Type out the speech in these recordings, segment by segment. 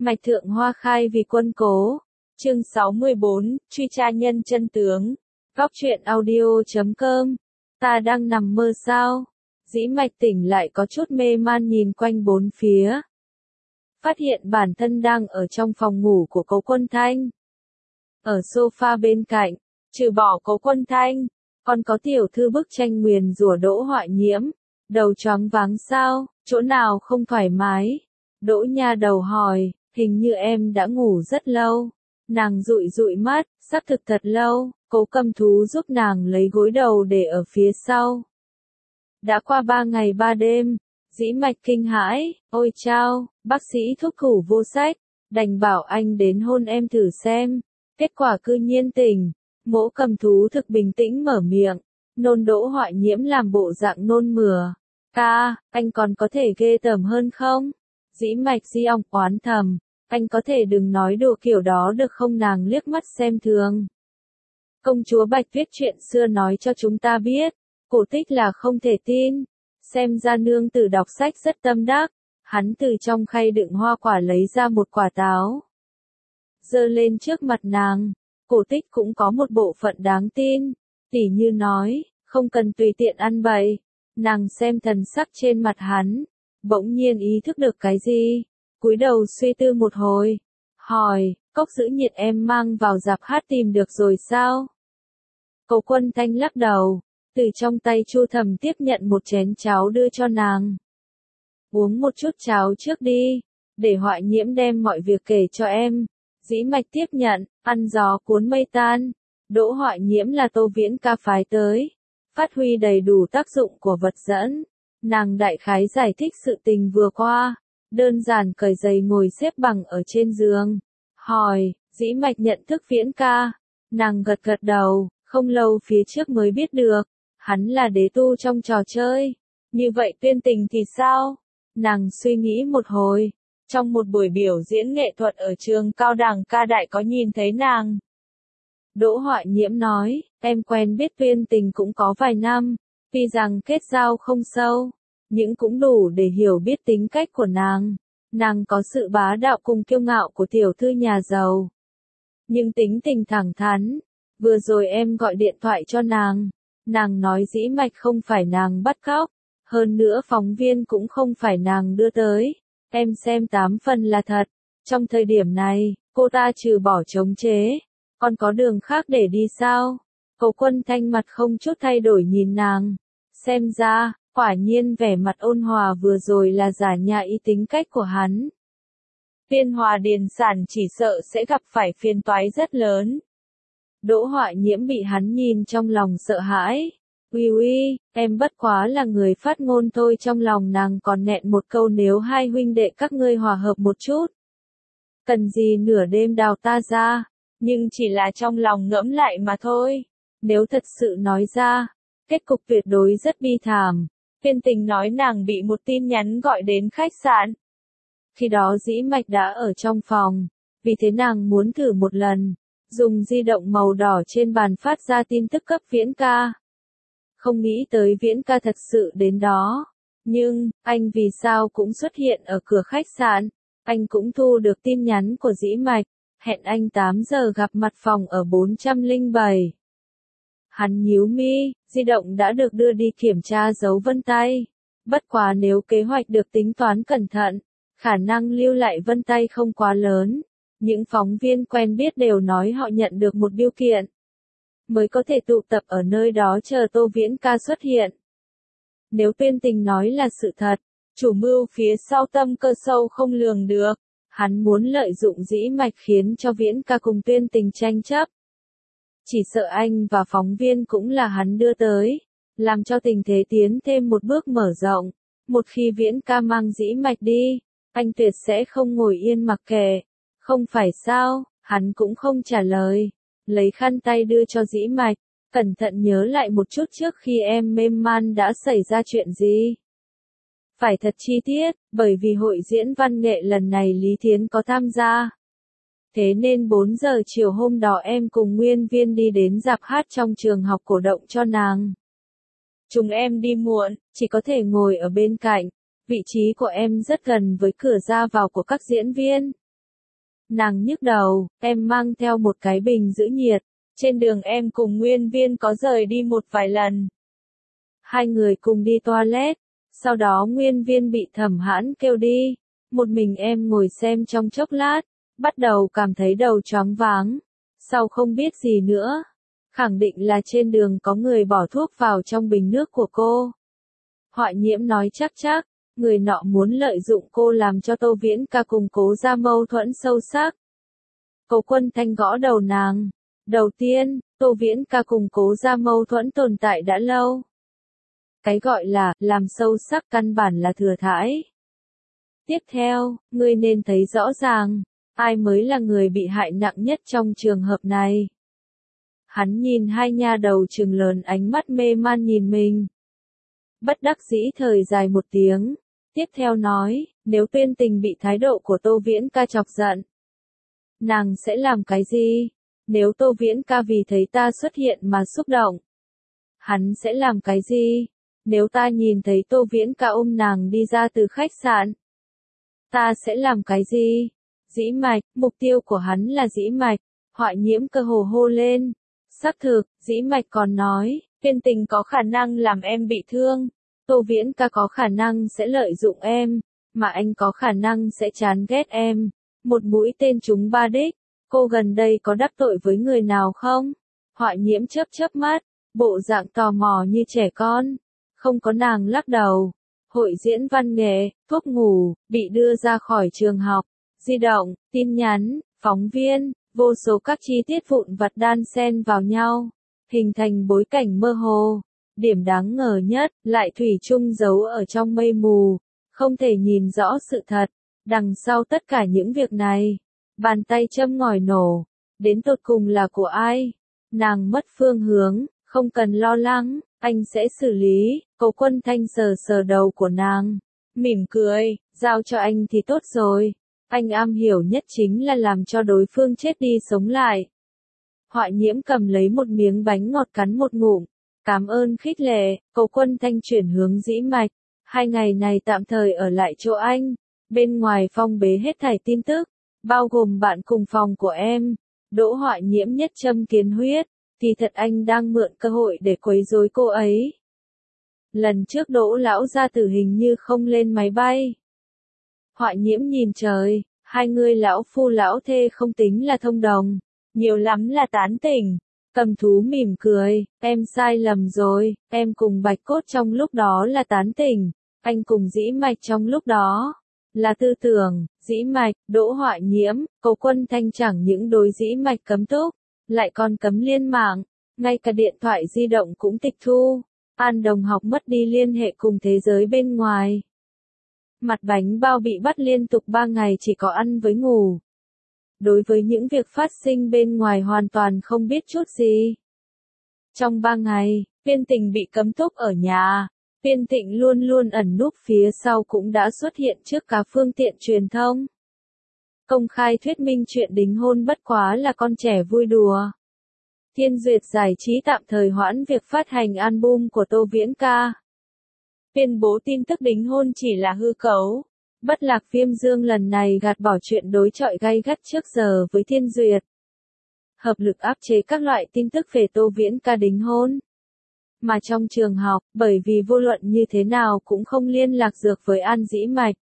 Mạch Thượng Hoa khai vì quân cố. Chương 64, truy tra nhân chân tướng. Góc truyện audio.com. Ta đang nằm mơ sao? Dĩ Mạch tỉnh lại có chút mê man nhìn quanh bốn phía. Phát hiện bản thân đang ở trong phòng ngủ của Cố Quân Thanh. Ở sofa bên cạnh, trừ bỏ Cố Quân Thanh, còn có tiểu thư bức tranh nguyền rủa Đỗ Họa Nhiễm. Đầu choáng váng sao, chỗ nào không thoải mái? Đỗ nha đầu hỏi, hình như em đã ngủ rất lâu. Nàng dụi dụi mắt, sắp thực thật lâu. Cố Cầm Thú giúp nàng lấy gối đầu để ở phía sau. Đã qua 3 ngày 3 đêm, Dĩ Mạch kinh hãi, ôi chao, bác sĩ thuốc thủ vô sách, đành bảo anh đến hôn em thử xem. Kết quả cư nhiên tỉnh. Mỗ Cầm Thú thực bình tĩnh mở miệng, nôn Đỗ Họa Nhiễm làm bộ dạng nôn mửa. Ca, anh còn có thể ghê tởm hơn không? Dĩ Mạch di ong oán thầm, anh có thể đừng nói đồ kiểu đó được không? Nàng liếc mắt xem thường. Công chúa Bạch viết chuyện xưa nói cho chúng ta biết, cổ tích là không thể tin. Xem ra nương tử đọc sách rất tâm đắc. Hắn từ trong khay đựng hoa quả lấy ra một quả táo, giơ lên trước mặt nàng. Cổ tích cũng có một bộ phận đáng tin, tỉ như nói, không cần tùy tiện ăn bậy. Nàng xem thần sắc trên mặt hắn, bỗng nhiên ý thức được cái gì, cúi đầu suy tư một hồi, hỏi, cốc giữ nhiệt em mang vào rạp hát tìm được rồi sao? Cố Quân Thanh lắc đầu, từ trong tay Chu Thầm tiếp nhận một chén cháo đưa cho nàng. Uống một chút cháo trước đi, để Họa Nhiễm đem mọi việc kể cho em. Dĩ Mạch tiếp nhận, ăn gió cuốn mây tan. Đỗ Họa Nhiễm là Tô Viễn ca phái tới, phát huy đầy đủ tác dụng của vật dẫn. Nàng đại khái giải thích sự tình vừa qua, đơn giản cởi giày ngồi xếp bằng ở trên giường. Hỏi, Dĩ Mạch nhận thức Viễn ca? Nàng gật gật đầu, không lâu phía trước mới biết được, hắn là đế tu trong trò chơi. Như vậy Tuyên Tình thì sao? Nàng suy nghĩ một hồi. Trong một buổi biểu diễn nghệ thuật ở trường cao đẳng ca đại có nhìn thấy nàng. Đỗ Họa Nhiễm nói, em quen biết Tuyên Tình cũng có vài năm, tuy rằng kết giao không sâu, nhưng cũng đủ để hiểu biết tính cách của nàng. Nàng có sự bá đạo cùng kiêu ngạo của tiểu thư nhà giàu, nhưng tính tình thẳng thắn. Vừa rồi em gọi điện thoại cho nàng nói Dĩ Mạch không phải nàng bắt cóc, hơn nữa phóng viên cũng không phải nàng đưa tới. Em xem 8 phần là thật. Trong thời điểm này, cô ta trừ bỏ chống chế, còn có đường khác để đi sao? Cố Quân Thanh mặt không chút thay đổi nhìn nàng. Xem ra, quả nhiên vẻ mặt ôn hòa vừa rồi là giả nhã ý tính cách của hắn. Viên Hòa Điền Sản chỉ sợ sẽ gặp phải phiền toái rất lớn. Đỗ Họa Nhiễm bị hắn nhìn trong lòng sợ hãi. Uy, em bất quá là người phát ngôn thôi. Trong lòng nàng còn nẹn một câu, nếu hai huynh đệ các ngươi hòa hợp một chút, cần gì nửa đêm đào ta ra. Nhưng chỉ là trong lòng ngẫm lại mà thôi. Nếu thật sự nói ra, kết cục tuyệt đối rất bi thảm. Tuyên Tình nói nàng bị một tin nhắn gọi đến khách sạn. Khi đó Dĩ Mạch đã ở trong phòng, vì thế nàng muốn thử một lần, dùng di động màu đỏ trên bàn phát ra tin tức cấp Viễn ca. Không nghĩ tới Viễn ca thật sự đến đó. Nhưng, anh vì sao cũng xuất hiện ở cửa khách sạn. Anh cũng thu được tin nhắn của Dĩ Mạch, hẹn anh 8 giờ gặp mặt phòng ở 407. Hắn nhíu mi, di động đã được đưa đi kiểm tra dấu vân tay. Bất quá nếu kế hoạch được tính toán cẩn thận, khả năng lưu lại vân tay không quá lớn. Những phóng viên quen biết đều nói họ nhận được một bưu kiện, mới có thể tụ tập ở nơi đó chờ Tô Viễn ca xuất hiện. Nếu Tuyên Tình nói là sự thật, chủ mưu phía sau tâm cơ sâu không lường được. Hắn muốn lợi dụng Dĩ Mạch khiến cho Viễn ca cùng Tuyên Tình tranh chấp. Chỉ sợ anh và phóng viên cũng là hắn đưa tới, làm cho tình thế tiến thêm một bước mở rộng. Một khi Viễn ca mang Dĩ Mạch đi, anh tuyệt sẽ không ngồi yên mặc kệ. Không phải sao? Hắn cũng không trả lời. Lấy khăn tay đưa cho Dĩ Mạch, cẩn thận nhớ lại một chút trước khi em mê man đã xảy ra chuyện gì. Phải thật chi tiết, bởi vì hội diễn văn nghệ lần này Lý Thiến có tham gia. Thế nên 4 giờ chiều hôm đó em cùng Nguyên Viên đi đến rạp hát trong trường học cổ động cho nàng. Chúng em đi muộn, chỉ có thể ngồi ở bên cạnh. Vị trí của em rất gần với cửa ra vào của các diễn viên. Nàng nhức đầu, em mang theo một cái bình giữ nhiệt. Trên đường em cùng Nguyên Viên có rời đi một vài lần. Hai người cùng đi toilet. Sau đó Nguyên Viên bị Thẩm Hãn kêu đi. Một mình em ngồi xem trong chốc lát. Bắt đầu cảm thấy đầu choáng váng. Sau không biết gì nữa. Khẳng định là trên đường có người bỏ thuốc vào trong bình nước của cô. Họa Nhiễm nói chắc, người nọ muốn lợi dụng cô làm cho Tô Viễn Ca cùng Cố Gia mâu thuẫn sâu sắc. Cố Quân Thanh gõ đầu nàng. Đầu tiên, Tô Viễn Ca cùng Cố Gia mâu thuẫn tồn tại đã lâu. Cái gọi là làm sâu sắc căn bản là thừa thãi. Tiếp theo, ngươi nên thấy rõ ràng, ai mới là người bị hại nặng nhất trong trường hợp này. Hắn nhìn hai nha đầu trừng lớn ánh mắt mê man nhìn mình. Bất đắc dĩ thời dài một tiếng. Tiếp theo nói, nếu Tuyên Tình bị thái độ của Tô Viễn Ca chọc giận, nàng sẽ làm cái gì? Nếu Tô Viễn Ca vì thấy ta xuất hiện mà xúc động, hắn sẽ làm cái gì? Nếu ta nhìn thấy Tô Viễn Ca ôm nàng đi ra từ khách sạn, ta sẽ làm cái gì? Dĩ Mạch, mục tiêu của hắn là Dĩ Mạch. Họa Nhiễm cơ hồ hô lên. Xác thực, Dĩ Mạch còn nói, Tuyên Tình có khả năng làm em bị thương. Tô Viễn Ca có khả năng sẽ lợi dụng em, mà anh có khả năng sẽ chán ghét em. Một mũi tên trúng ba đích. Cô gần đây có đắc tội với người nào không? Họa Nhiễm chớp mắt, bộ dạng tò mò như trẻ con. Không có, nàng lắc đầu. Hội diễn văn nghệ, thuốc ngủ, bị đưa ra khỏi trường học, di động, tin nhắn, phóng viên, vô số các chi tiết vụn vặt đan xen vào nhau, hình thành bối cảnh mơ hồ. Điểm đáng ngờ nhất, lại thủy chung giấu ở trong mây mù, không thể nhìn rõ sự thật. Đằng sau tất cả những việc này, bàn tay châm ngòi nổ, đến tột cùng là của ai? Nàng mất phương hướng, không cần lo lắng, anh sẽ xử lý. Cố Quân Thanh sờ sờ đầu của nàng, mỉm cười, giao cho anh thì tốt rồi. Anh am hiểu nhất chính là làm cho đối phương chết đi sống lại. Họa Nhiễm cầm lấy một miếng bánh ngọt cắn một ngụm. Cảm ơn khích lệ. Cố Quân Thanh chuyển hướng Dĩ Mạch. 2 ngày này tạm thời ở lại chỗ anh. Bên ngoài phong bế hết thảy tin tức, bao gồm bạn cùng phòng của em. Đỗ Họa Nhiễm nhất châm kiến huyết. Thì thật anh đang mượn cơ hội để quấy rối cô ấy. Lần trước Đỗ lão gia tử hình như không lên máy bay. Họa Nhiễm nhìn trời, hai người lão phu lão thê không tính là thông đồng, nhiều lắm là tán tỉnh. Cầm Thú mỉm cười, em sai lầm rồi, em cùng Bạch Cốt trong lúc đó là tán tỉnh, anh cùng Dĩ Mạch trong lúc đó là tư tưởng. Dĩ Mạch, Đỗ Họa Nhiễm, Cố Quân Thanh chẳng những đối Dĩ Mạch cấm túc, lại còn cấm liên mạng, ngay cả điện thoại di động cũng tịch thu. An đồng học mất đi liên hệ cùng thế giới bên ngoài. Mặt bánh bao bị bắt liên tục 3 ngày chỉ có ăn với ngủ. Đối với những việc phát sinh bên ngoài hoàn toàn không biết chút gì. Trong 3 ngày, Viên Tình bị cấm túc ở nhà. Viên Tịnh luôn luôn ẩn núp phía sau cũng đã xuất hiện trước cả phương tiện truyền thông. Công khai thuyết minh chuyện đính hôn bất quá là con trẻ vui đùa. Thiên Duyệt Giải trí tạm thời hoãn việc phát hành album của Tô Viễn Ca. Tuyên bố tin tức đính hôn chỉ là hư cấu. Bất Lạc Viêm Dương lần này gạt bỏ chuyện đối chọi gay gắt trước giờ với Thiên Duyệt. Hợp lực áp chế các loại tin tức về Tô Viễn Ca đính hôn. Mà trong trường học, bởi vì vô luận như thế nào cũng không liên lạc được với An Dĩ Mạch.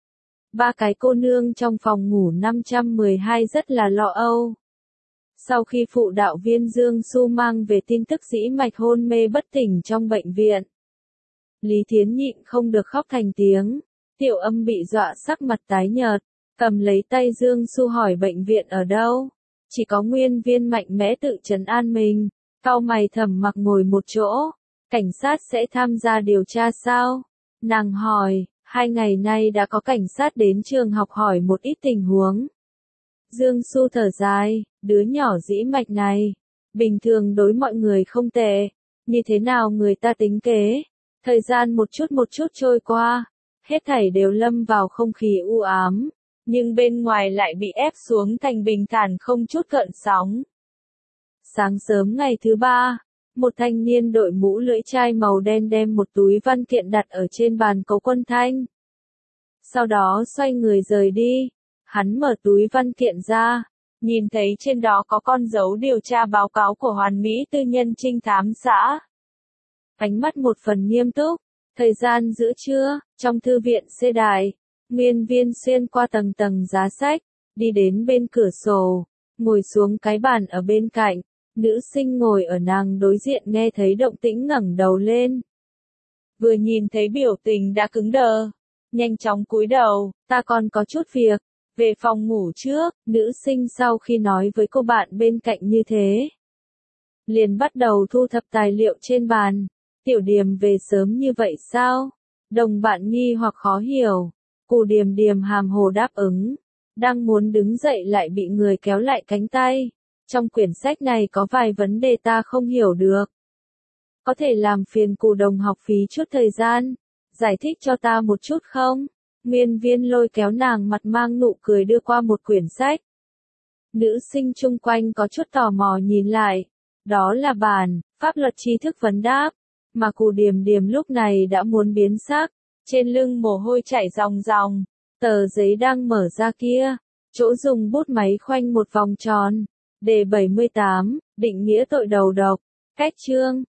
3 cái cô nương trong phòng ngủ 512 rất là lo âu. Sau khi phụ đạo viên Dương Xu mang về tin tức Dĩ Mạch hôn mê bất tỉnh trong bệnh viện, Lý Thiến nhịn không được khóc thành tiếng. Tiểu Âm bị dọa sắc mặt tái nhợt, cầm lấy tay Dương Xu hỏi bệnh viện ở đâu. Chỉ có Nguyên Viên mạnh mẽ tự trấn an mình, cau mày Thẩm Mặc ngồi một chỗ. Cảnh sát sẽ tham gia điều tra sao? Nàng hỏi, 2 ngày nay đã có cảnh sát đến trường học hỏi một ít tình huống. Dương Xu thở dài, đứa nhỏ Dĩ Mạch này, bình thường đối mọi người không tệ, như thế nào người ta tính kế. Thời gian một chút trôi qua, hết thảy đều lâm vào không khí u ám, nhưng bên ngoài lại bị ép xuống thành bình thản không chút gợn sóng. Sáng sớm ngày thứ 3, một thanh niên đội mũ lưỡi chai màu đen đem một túi văn kiện đặt ở trên bàn Cố Quân Thanh. Sau đó xoay người rời đi. Hắn mở túi văn kiện ra, nhìn thấy trên đó có con dấu điều tra báo cáo của Hoàn Mỹ Tư nhân Trinh thám xã. Ánh mắt một phần nghiêm túc, thời gian giữa trưa, trong thư viện C đài, Nguyên Viên xuyên qua tầng tầng giá sách, đi đến bên cửa sổ, ngồi xuống cái bàn ở bên cạnh, nữ sinh ngồi ở nàng đối diện nghe thấy động tĩnh ngẩng đầu lên. Vừa nhìn thấy biểu tình đã cứng đờ, nhanh chóng cúi đầu, ta còn có chút việc, về phòng ngủ trước, nữ sinh sau khi nói với cô bạn bên cạnh như thế. Liền bắt đầu thu thập tài liệu trên bàn, Tiểu Điềm về sớm như vậy sao? Đồng bạn nghi hoặc khó hiểu, Cù Điềm Điềm hàm hồ đáp ứng, đang muốn đứng dậy lại bị người kéo lại cánh tay. Trong quyển sách này có vài vấn đề ta không hiểu được. Có thể làm phiền Cù đồng học phí chút thời gian, giải thích cho ta một chút không? Nguyên Viên lôi kéo nàng mặt mang nụ cười đưa qua một quyển sách. Nữ sinh chung quanh có chút tò mò nhìn lại. Đó là bản, pháp luật tri thức vấn đáp. Mà Cù Điềm Điềm lúc này đã muốn biến sắc. Trên lưng mồ hôi chảy ròng ròng. Tờ giấy đang mở ra kia. Chỗ dùng bút máy khoanh một vòng tròn. Đề 78, định nghĩa tội đầu độc. Cách chương.